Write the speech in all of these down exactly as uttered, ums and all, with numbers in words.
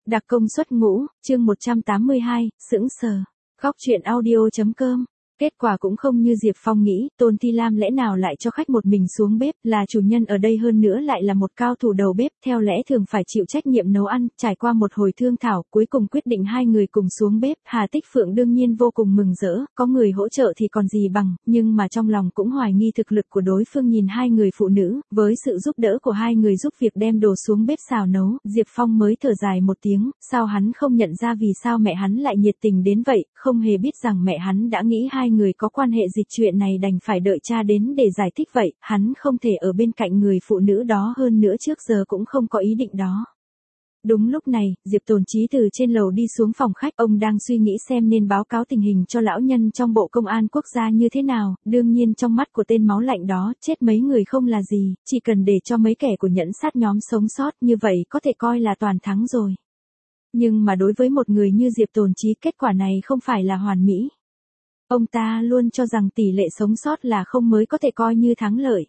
Đặc công suất ngũ, chương một trăm tám mươi hai, sững sờ. Góc truyện audio.com. Kết quả cũng không như Diệp Phong nghĩ, Tôn Ti Lam lẽ nào lại cho khách một mình xuống bếp, là chủ nhân ở đây hơn nữa lại là một cao thủ đầu bếp, theo lẽ thường phải chịu trách nhiệm nấu ăn, trải qua một hồi thương thảo, cuối cùng quyết định hai người cùng xuống bếp, Hà Tích Phượng đương nhiên vô cùng mừng rỡ, có người hỗ trợ thì còn gì bằng, nhưng mà trong lòng cũng hoài nghi thực lực của đối phương nhìn hai người phụ nữ, với sự giúp đỡ của hai người giúp việc đem đồ xuống bếp xào nấu, Diệp Phong mới thở dài một tiếng, sao hắn không nhận ra vì sao mẹ hắn lại nhiệt tình đến vậy, không hề biết rằng mẹ hắn đã nghĩ hai người có quan hệ dịch chuyện này đành phải đợi cha đến để giải thích vậy, hắn không thể ở bên cạnh người phụ nữ đó hơn nữa trước giờ cũng không có ý định đó. Đúng lúc này, Diệp Tồn Chí từ trên lầu đi xuống phòng khách, ông đang suy nghĩ xem nên báo cáo tình hình cho lão nhân trong Bộ Công an Quốc gia như thế nào, đương nhiên trong mắt của tên máu lạnh đó, chết mấy người không là gì, chỉ cần để cho mấy kẻ của nhẫn sát nhóm sống sót như vậy có thể coi là toàn thắng rồi. Nhưng mà đối với một người như Diệp Tồn Chí kết quả này không phải là hoàn mỹ. Ông ta luôn cho rằng tỷ lệ sống sót là không mới có thể coi như thắng lợi.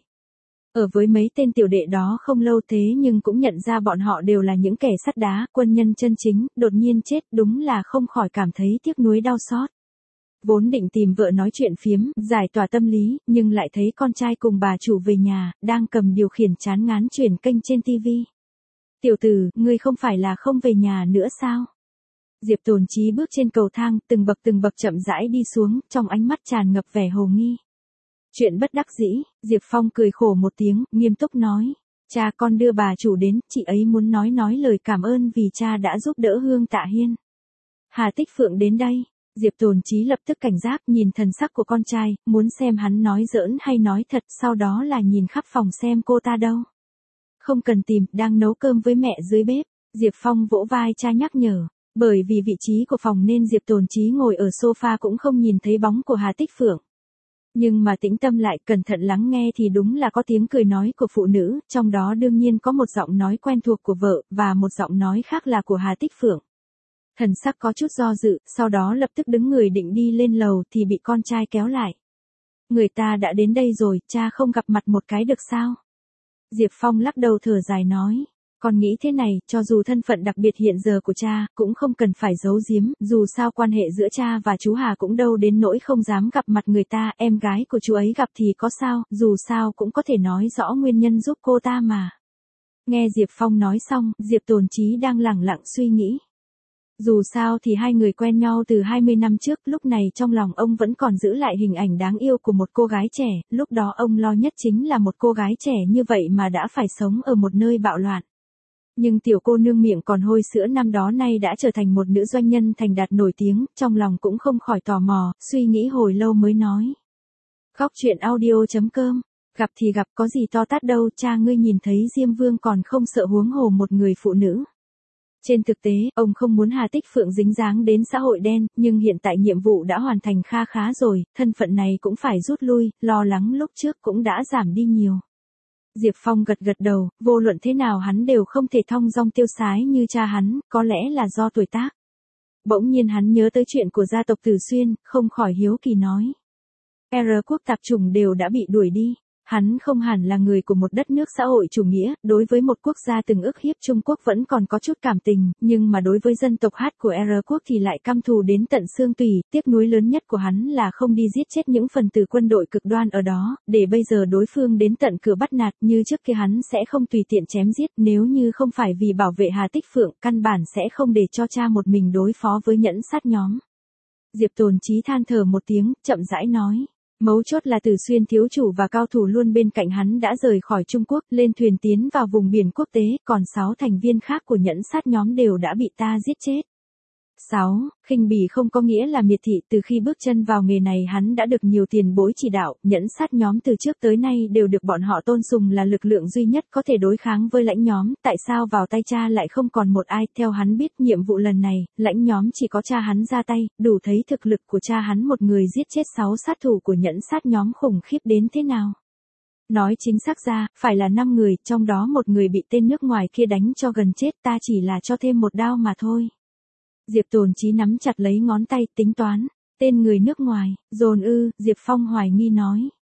Ở với mấy tên tiểu đệ đó không lâu thế nhưng cũng nhận ra bọn họ đều là những kẻ sắt đá, quân nhân chân chính, đột nhiên chết đúng là không khỏi cảm thấy tiếc nuối đau xót. Vốn định tìm vợ nói chuyện phiếm, giải tỏa tâm lý, nhưng lại thấy con trai cùng bà chủ về nhà, đang cầm điều khiển chán ngán chuyển kênh trên tivi. Tiểu tử, ngươi không phải là không về nhà nữa sao? Diệp Tồn Chí bước trên cầu thang, từng bậc từng bậc chậm rãi đi xuống, trong ánh mắt tràn ngập vẻ hồ nghi. Chuyện bất đắc dĩ, Diệp Phong cười khổ một tiếng, nghiêm túc nói. Cha con đưa bà chủ đến, chị ấy muốn nói nói lời cảm ơn vì cha đã giúp đỡ Hương Tạ Hiên. Hà Tích Phượng đến đây, Diệp Tồn Chí lập tức cảnh giác nhìn thần sắc của con trai, muốn xem hắn nói giỡn hay nói thật, sau đó là nhìn khắp phòng xem cô ta đâu. Không cần tìm, đang nấu cơm với mẹ dưới bếp, Diệp Phong vỗ vai cha nhắc nhở. Bởi vì vị trí của phòng nên Diệp Tồn Chí ngồi ở sofa cũng không nhìn thấy bóng của Hà Tích Phượng. Nhưng mà tĩnh tâm lại cẩn thận lắng nghe thì đúng là có tiếng cười nói của phụ nữ, trong đó đương nhiên có một giọng nói quen thuộc của vợ, và một giọng nói khác là của Hà Tích Phượng. Thần sắc có chút do dự, sau đó lập tức đứng người định đi lên lầu thì bị con trai kéo lại. Người ta đã đến đây rồi, cha không gặp mặt một cái được sao? Diệp Phong lắc đầu thở dài nói. Con nghĩ thế này, cho dù thân phận đặc biệt hiện giờ của cha, cũng không cần phải giấu giếm, dù sao quan hệ giữa cha và chú Hà cũng đâu đến nỗi không dám gặp mặt người ta, em gái của chú ấy gặp thì có sao, dù sao cũng có thể nói rõ nguyên nhân giúp cô ta mà. Nghe Diệp Phong nói xong, Diệp Tồn Chí đang lẳng lặng suy nghĩ. Dù sao thì hai người quen nhau từ hai mươi năm trước, lúc này trong lòng ông vẫn còn giữ lại hình ảnh đáng yêu của một cô gái trẻ, lúc đó ông lo nhất chính là một cô gái trẻ như vậy mà đã phải sống ở một nơi bạo loạn. Nhưng tiểu cô nương miệng còn hôi sữa năm đó nay đã trở thành một nữ doanh nhân thành đạt nổi tiếng, trong lòng cũng không khỏi tò mò, suy nghĩ hồi lâu mới nói. Góc truyện audio.com, gặp thì gặp có gì to tát đâu, cha ngươi nhìn thấy Diêm Vương còn không sợ huống hồ một người phụ nữ. Trên thực tế, ông không muốn Hà Tích Phượng dính dáng đến xã hội đen, nhưng hiện tại nhiệm vụ đã hoàn thành kha khá rồi, thân phận này cũng phải rút lui, lo lắng lúc trước cũng đã giảm đi nhiều. Diệp Phong gật gật đầu, vô luận thế nào hắn đều không thể thong dong tiêu sái như cha hắn, có lẽ là do tuổi tác. Bỗng nhiên hắn nhớ tới chuyện của gia tộc Tử Xuyên, không khỏi hiếu kỳ nói. R quốc tạp chủng đều đã bị đuổi đi. Hắn không hẳn là người của một đất nước xã hội chủ nghĩa, đối với một quốc gia từng ức hiếp Trung Quốc vẫn còn có chút cảm tình, nhưng mà đối với dân tộc Hát của R quốc thì lại căm thù đến tận xương tủy, tiếc nuối lớn nhất của hắn là không đi giết chết những phần tử quân đội cực đoan ở đó, để bây giờ đối phương đến tận cửa bắt nạt, như trước kia hắn sẽ không tùy tiện chém giết, nếu như không phải vì bảo vệ Hà Tích Phượng, căn bản sẽ không để cho cha một mình đối phó với nhẫn sát nhóm. Diệp Tồn Chí than thở một tiếng, chậm rãi nói. Mấu chốt là Tử Xuyên thiếu chủ và cao thủ luôn bên cạnh hắn đã rời khỏi Trung Quốc, lên thuyền tiến vào vùng biển quốc tế, còn sáu thành viên khác của nhẫn sát nhóm đều đã bị ta giết chết. sáu. Khinh bỉ không có nghĩa là miệt thị, từ khi bước chân vào nghề này hắn đã được nhiều tiền bối chỉ đạo, nhẫn sát nhóm từ trước tới nay đều được bọn họ tôn sùng là lực lượng duy nhất có thể đối kháng với lãnh nhóm, tại sao vào tay cha lại không còn một ai, theo hắn biết nhiệm vụ lần này, lãnh nhóm chỉ có cha hắn ra tay, đủ thấy thực lực của cha hắn một người giết chết sáu sát thủ của nhẫn sát nhóm khủng khiếp đến thế nào. Nói chính xác ra, phải là năm người, trong đó một người bị tên nước ngoài kia đánh cho gần chết, ta chỉ là cho thêm một đao mà thôi. Diệp Tồn Chí nắm chặt lấy ngón tay, tính toán, tên người nước ngoài, dồn ư, Diệp Phong hoài nghi nói.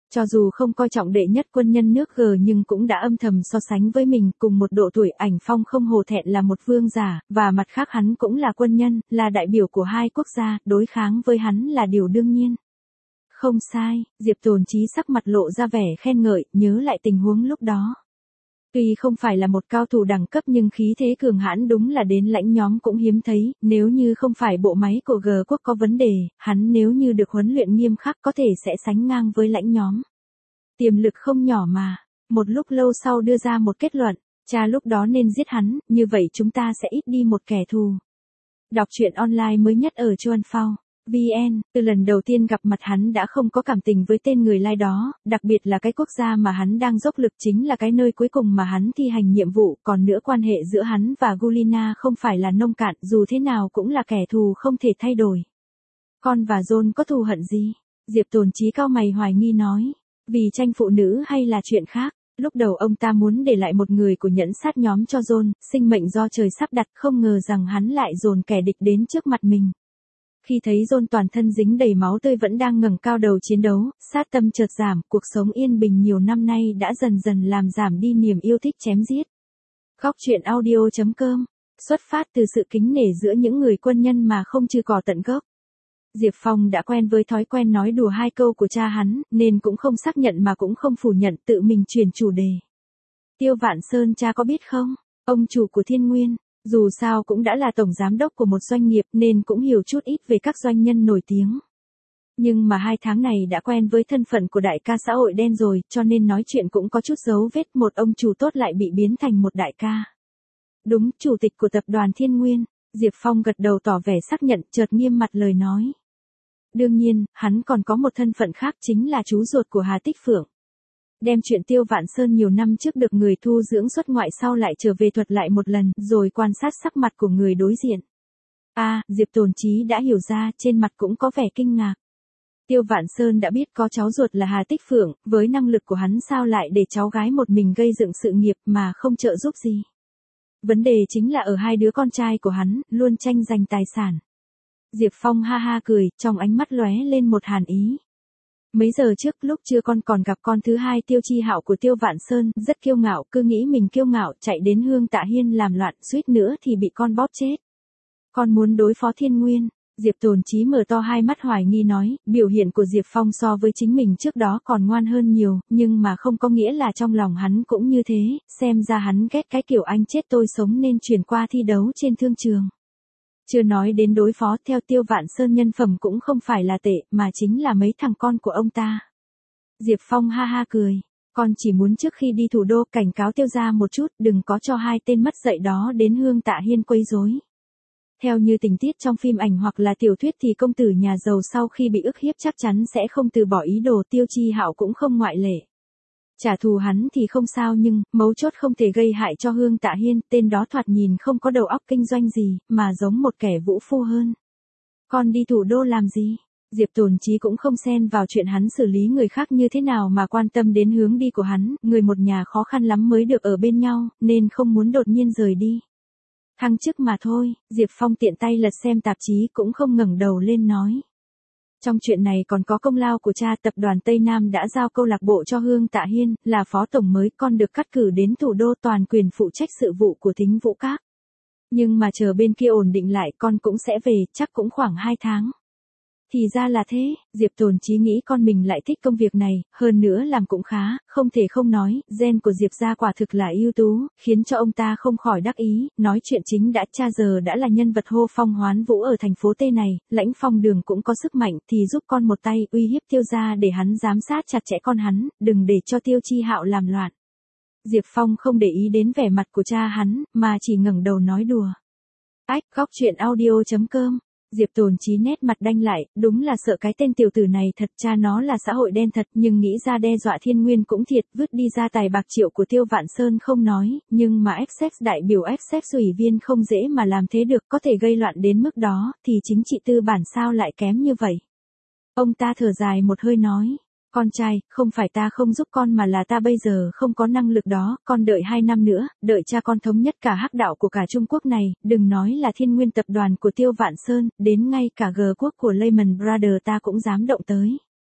Cho dù không coi trọng đệ nhất quân nhân nước G nhưng cũng đã âm thầm so sánh với mình, cùng một độ tuổi. Ảnh Phong không hổ thẹn là một vương giả, và mặt khác hắn cũng là quân nhân, là đại biểu của hai quốc gia, đối kháng với hắn là điều đương nhiên. Không sai, Diệp Tồn Chí sắc mặt lộ ra vẻ khen ngợi, nhớ lại tình huống lúc đó. Tuy không phải là một cao thủ đẳng cấp nhưng khí thế cường hãn đúng là đến lãnh nhóm cũng hiếm thấy, nếu như không phải bộ máy của G quốc có vấn đề, hắn nếu như được huấn luyện nghiêm khắc có thể sẽ sánh ngang với lãnh nhóm. Tiềm lực không nhỏ mà, một lúc lâu sau đưa ra một kết luận, cha lúc đó nên giết hắn, như vậy chúng ta sẽ ít đi một kẻ thù. Đọc truyện online mới nhất ở Chuan Phao vê en, từ lần đầu tiên gặp mặt hắn đã không có cảm tình với tên người lai đó, đặc biệt là cái quốc gia mà hắn đang dốc lực chính là cái nơi cuối cùng mà hắn thi hành nhiệm vụ, còn nữa quan hệ giữa hắn và Gulina không phải là nông cạn, dù thế nào cũng là kẻ thù không thể thay đổi. Con và John có thù hận gì? Diệp Tồn Chí cau mày hoài nghi nói, vì tranh phụ nữ hay là chuyện khác? Lúc đầu ông ta muốn để lại một người của nhẫn sát nhóm cho John, sinh mệnh do trời sắp đặt, không ngờ rằng hắn lại dồn kẻ địch đến trước mặt mình. Khi thấy John toàn thân dính đầy máu tươi vẫn đang ngẩng cao đầu chiến đấu, sát tâm chợt giảm, cuộc sống yên bình nhiều năm nay đã dần dần làm giảm đi niềm yêu thích chém giết. Góc truyện audio chấm com, xuất phát từ sự kính nể giữa những người quân nhân mà không trừ cỏ tận gốc. Diệp Phong đã quen với thói quen nói đùa hai câu của cha hắn, nên cũng không xác nhận mà cũng không phủ nhận, tự mình chuyển chủ đề. Tiêu Vạn Sơn cha có biết không, ông chủ của Thiên Nguyên, dù sao cũng đã là tổng giám đốc của một doanh nghiệp nên cũng hiểu chút ít về các doanh nhân nổi tiếng. Nhưng mà hai tháng này đã quen với thân phận của đại ca xã hội đen rồi, cho nên nói chuyện cũng có chút dấu vết, một ông chủ tốt lại bị biến thành một đại ca. Đúng, chủ tịch của tập đoàn Thiên Nguyên. Diệp Phong gật đầu tỏ vẻ xác nhận, chợt nghiêm mặt lời nói. Đương nhiên, hắn còn có một thân phận khác chính là chú ruột của Hà Tích Phượng. Đem chuyện Tiêu Vạn Sơn nhiều năm trước được người thu dưỡng xuất ngoại sau lại trở về thuật lại một lần, rồi quan sát sắc mặt của người đối diện. A, à, Diệp Tồn Chí đã hiểu ra, trên mặt cũng có vẻ kinh ngạc. Tiêu Vạn Sơn đã biết có cháu ruột là Hà Tích Phượng, với năng lực của hắn sao lại để cháu gái một mình gây dựng sự nghiệp mà không trợ giúp gì. Vấn đề chính là ở hai đứa con trai của hắn, luôn tranh giành tài sản. Diệp Phong ha ha cười, trong ánh mắt lóe lên một hàn ý. Mấy giờ trước lúc chưa con còn gặp con thứ hai Tiêu Chi Hạo của Tiêu Vạn Sơn, rất kiêu ngạo, cứ nghĩ mình kiêu ngạo, chạy đến Hương Tạ Hiên làm loạn, suýt nữa thì bị con bóp chết. Con muốn đối phó Thiên Nguyên. Diệp Tồn Chí mở to hai mắt hoài nghi nói, biểu hiện của Diệp Phong so với chính mình trước đó còn ngoan hơn nhiều, nhưng mà không có nghĩa là trong lòng hắn cũng như thế, xem ra hắn ghét cái kiểu anh chết tôi sống nên chuyển qua thi đấu trên thương trường. Chưa nói đến đối phó, theo Tiêu Vạn Sơn nhân phẩm cũng không phải là tệ, mà chính là mấy thằng con của ông ta. Diệp Phong ha ha cười, con chỉ muốn trước khi đi thủ đô cảnh cáo Tiêu gia một chút, đừng có cho hai tên mất dạy đó đến Hương Tạ Hiên quấy rối. Theo như tình tiết trong phim ảnh hoặc là tiểu thuyết thì công tử nhà giàu sau khi bị ức hiếp chắc chắn sẽ không từ bỏ ý đồ, Tiêu Chi Hạo cũng không ngoại lệ. Trả thù hắn thì không sao nhưng, mấu chốt không thể gây hại cho Hương Tạ Hiên, tên đó thoạt nhìn không có đầu óc kinh doanh gì, mà giống một kẻ vũ phu hơn. Con đi thủ đô làm gì? Diệp Tồn Chí cũng không xen vào chuyện hắn xử lý người khác như thế nào mà quan tâm đến hướng đi của hắn, người một nhà khó khăn lắm mới được ở bên nhau, nên không muốn đột nhiên rời đi. Thăng chức mà thôi, Diệp Phong tiện tay lật xem tạp chí cũng không ngẩng đầu lên nói. Trong chuyện này còn có công lao của cha, tập đoàn Tây Nam đã giao câu lạc bộ cho Hương Tạ Hiên, là phó tổng mới, con được cắt cử đến thủ đô toàn quyền phụ trách sự vụ của Thính Vũ Các. Nhưng mà chờ bên kia ổn định lại con cũng sẽ về, chắc cũng khoảng hai tháng. Thì ra là thế, Diệp Tồn Chí nghĩ con mình lại thích công việc này, hơn nữa làm cũng khá, không thể không nói, gen của Diệp gia quả thực là ưu tú, khiến cho ông ta không khỏi đắc ý, nói chuyện chính đã, cha giờ đã là nhân vật hô phong hoán vũ ở thành phố Tây này, Lãnh Phong Đường cũng có sức mạnh thì giúp con một tay uy hiếp Tiêu gia để hắn giám sát chặt chẽ con hắn, đừng để cho Tiêu Chi Hạo làm loạn. Diệp Phong không để ý đến vẻ mặt của cha hắn, mà chỉ ngẩng đầu nói đùa. Ách, góc truyện audio chấm com. Diệp Tồn Chí nét mặt đanh lại, đúng là sợ cái tên tiểu tử này thật, cha nó là xã hội đen thật, nhưng nghĩ ra đe dọa Thiên Nguyên cũng thiệt, vứt đi gia tài bạc triệu của Tiêu Vạn Sơn không nói, nhưng mà Essex đại biểu Essex ủy viên không dễ mà làm thế được, có thể gây loạn đến mức đó, thì chính trị tư bản sao lại kém như vậy. Ông ta thở dài một hơi nói. Con trai, không phải ta không giúp con mà là ta bây giờ không có năng lực đó, con đợi hai năm nữa, đợi cha con thống nhất cả hắc đạo của cả Trung Quốc này, đừng nói là Thiên Nguyên tập đoàn của Tiêu Vạn Sơn, đến ngay cả G quốc của Lehman Brothers ta cũng dám động tới.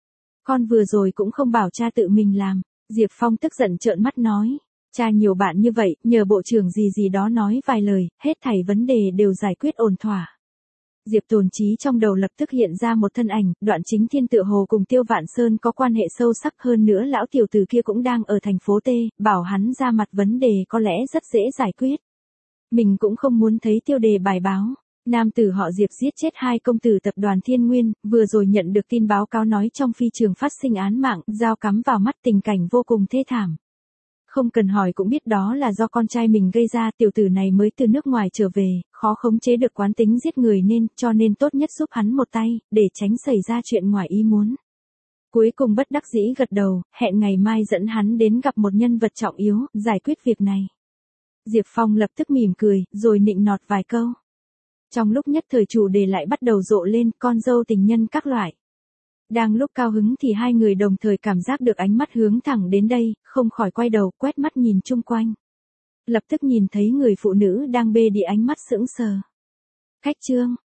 Con vừa rồi cũng không bảo cha tự mình làm. Diệp Phong tức giận trợn mắt nói. Cha nhiều bạn như vậy, nhờ bộ trưởng gì gì đó nói vài lời, hết thảy vấn đề đều giải quyết ổn thỏa. Diệp Tồn Chí trong đầu lập tức hiện ra một thân ảnh, Đoạn Chính Thiên tựa hồ cùng Tiêu Vạn Sơn có quan hệ sâu sắc, hơn nữa lão tiểu tử kia cũng đang ở thành phố T, bảo hắn ra mặt vấn đề có lẽ rất dễ giải quyết. Mình cũng không muốn thấy tiêu đề bài báo. Nam tử họ Diệp giết chết hai công tử tập đoàn Thiên Nguyên, vừa rồi nhận được tin báo cáo nói trong phi trường phát sinh án mạng, dao cắm vào mắt, tình cảnh vô cùng thê thảm. Không cần hỏi cũng biết đó là do con trai mình gây ra, tiểu tử này mới từ nước ngoài trở về, khó khống chế được quán tính giết người nên, cho nên tốt nhất giúp hắn một tay, để tránh xảy ra chuyện ngoài ý muốn. Cuối cùng bất đắc dĩ gật đầu, hẹn ngày mai dẫn hắn đến gặp một nhân vật trọng yếu, giải quyết việc này. Diệp Phong lập tức mỉm cười, rồi nịnh nọt vài câu. Trong lúc nhất thời chủ đề lại bắt đầu rộ lên, con dâu tình nhân các loại. Đang lúc cao hứng thì hai người đồng thời cảm giác được ánh mắt hướng thẳng đến đây, không khỏi quay đầu, quét mắt nhìn chung quanh. Lập tức nhìn thấy người phụ nữ đang bê đi ánh mắt sững sờ. Khách trương,